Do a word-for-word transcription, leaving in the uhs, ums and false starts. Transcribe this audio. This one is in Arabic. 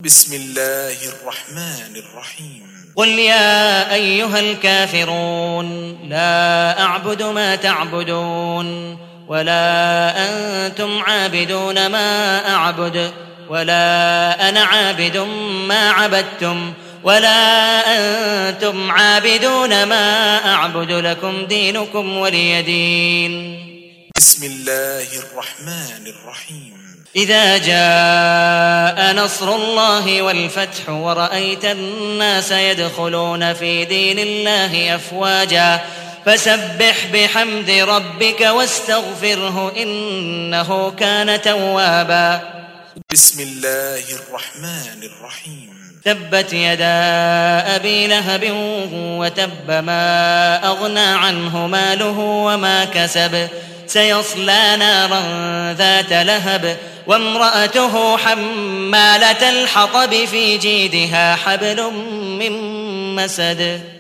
بسم الله الرحمن الرحيم قل يا أيها الكافرون لا أعبد ما تعبدون ولا أنتم عابدون ما أعبد ولا أنا عابد ما عبدتم ولا أنتم عابدون ما أعبد لكم دينكم ولي دين. بسم الله الرحمن الرحيم إذا جاء نصر الله والفتح ورأيت الناس يدخلون في دين الله أفواجا فسبح بحمد ربك واستغفره إنه كان توابا. بسم الله الرحمن الرحيم تبت يدا أبي لهب وتب ما أغنى عنه ماله وما كسب سيصلى نارا ذات لهب وامرأته حمالة الحطب في جيدها حبل من مسد.